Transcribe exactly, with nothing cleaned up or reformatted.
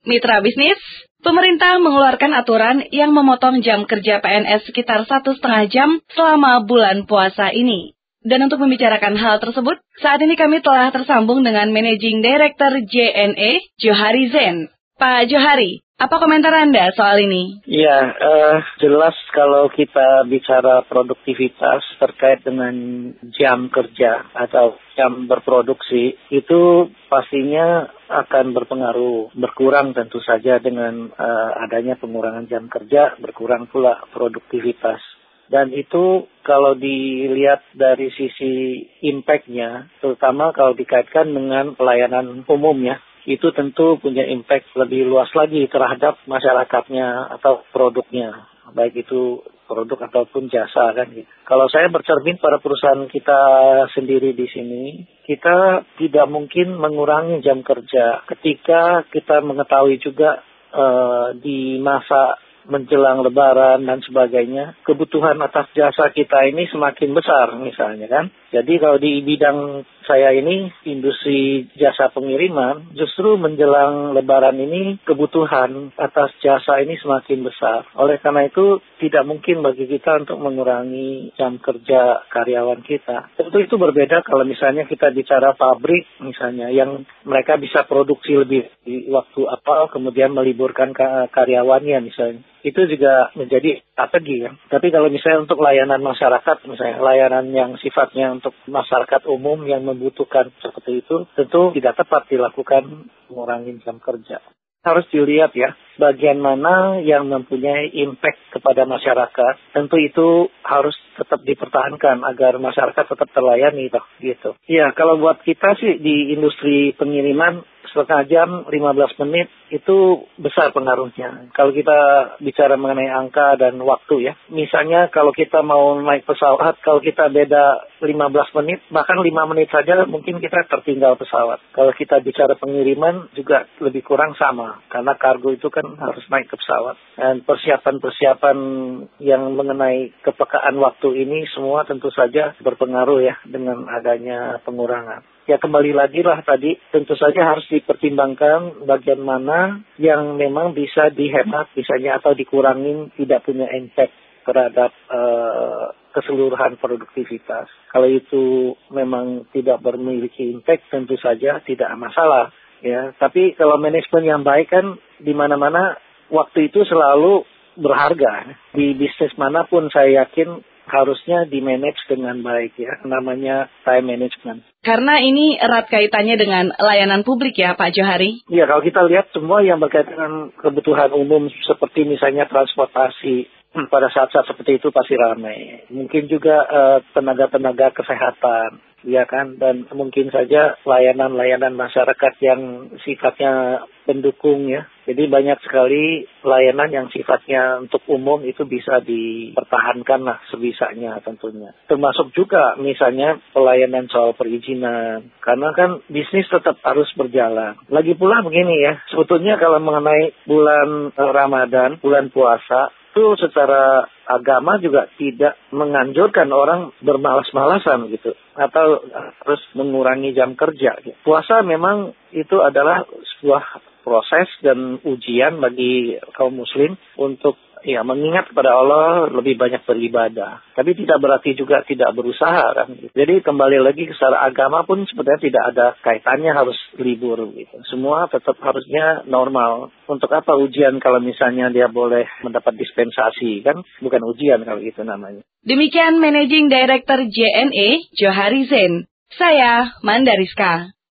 Mitra bisnis, pemerintah mengeluarkan aturan yang memotong jam kerja P N S sekitar satu setengah jam selama bulan puasa ini. Dan untuk membicarakan hal tersebut, saat ini kami telah tersambung dengan Managing Director J N E, Johari Zain. Pak Johari, apa komentar Anda soal ini? Ya, uh, jelas kalau kita bicara produktivitas terkait dengan jam kerja atau jam berproduksi, itu pastinya akan berpengaruh, berkurang tentu saja dengan uh, adanya pengurangan jam kerja, berkurang pula produktivitas. Dan itu kalau dilihat dari sisi impact-nya, terutama kalau dikaitkan dengan pelayanan umum ya, itu tentu punya impact lebih luas lagi terhadap masyarakatnya atau produknya, baik itu produk ataupun jasa kan. Kalau saya bercermin pada perusahaan kita sendiri di sini, kita tidak mungkin mengurangi jam kerja ketika kita mengetahui juga uh, di masa menjelang lebaran dan sebagainya, kebutuhan atas jasa kita ini semakin besar misalnya kan. Jadi kalau di bidang saya ini, industri jasa pengiriman, justru menjelang lebaran ini kebutuhan atas jasa ini semakin besar. Oleh karena itu, tidak mungkin bagi kita untuk mengurangi jam kerja karyawan kita. Tentu itu berbeda kalau misalnya kita bicara pabrik misalnya, yang mereka bisa produksi lebih di waktu apa, kemudian meliburkan karyawannya misalnya. Itu juga menjadi strategi ya. Tapi kalau misalnya untuk layanan masyarakat, misalnya layanan yang sifatnya untuk masyarakat umum yang membutuhkan seperti itu, tentu tidak tepat dilakukan mengurangi jam kerja. Harus dilihat ya, bagian mana yang mempunyai impact kepada masyarakat. Tentu itu harus tetap dipertahankan agar masyarakat tetap terlayani toh, gitu. Ya, kalau buat kita sih di industri pengiriman, setengah jam, lima belas menit, itu besar pengaruhnya. Kalau kita bicara mengenai angka dan waktu ya. Misalnya kalau kita mau naik pesawat, kalau kita beda lima belas menit, bahkan lima menit saja mungkin kita tertinggal pesawat. Kalau kita bicara pengiriman juga lebih kurang sama. Karena kargo itu kan harus naik ke pesawat. Dan persiapan-persiapan yang mengenai kepekaan waktu ini semua tentu saja berpengaruh ya dengan adanya pengurangan. Ya kembali lagi lah tadi, tentu saja harus dipertimbangkan bagian mana yang memang bisa dihemat misalnya atau dikurangin, tidak punya impact terhadap uh, keseluruhan produktivitas. Kalau itu memang tidak memiliki impact, tentu saja tidak masalah. Ya, tapi kalau manajemen yang baik kan di mana-mana waktu itu selalu berharga. Di bisnis manapun saya yakin harusnya di-manage dengan baik ya, namanya time management. Karena ini erat kaitannya dengan layanan publik ya Pak Johari? Iya, kalau kita lihat semua yang berkaitan dengan kebutuhan umum seperti misalnya transportasi, pada saat-saat seperti itu pasti ramai. Mungkin juga uh, tenaga-tenaga kesehatan, ya kan, dan mungkin saja layanan-layanan masyarakat yang sifatnya pendukung ya. Jadi banyak sekali layanan yang sifatnya untuk umum itu bisa dipertahankan lah sebisanya tentunya. Termasuk juga misalnya pelayanan soal perizinan. Karena kan bisnis tetap harus berjalan. Lagi pula begini ya, sebetulnya kalau mengenai bulan uh, Ramadan, bulan puasa, itu secara agama juga tidak menganjurkan orang bermalas-malasan gitu atau harus mengurangi jam kerja. Puasa memang itu adalah sebuah proses dan ujian bagi kaum muslim untuk ya mengingat kepada Allah, lebih banyak beribadah. Tapi tidak berarti juga tidak berusaha kan. Jadi kembali lagi ke secara agama pun sebenarnya tidak ada kaitannya harus libur gitu. Semua tetap harusnya normal. Untuk apa ujian kalau misalnya dia boleh mendapat dispensasi kan? Bukan ujian kalau itu namanya. Demikian Managing Director J N E, Johari Zain. Saya Mandariska.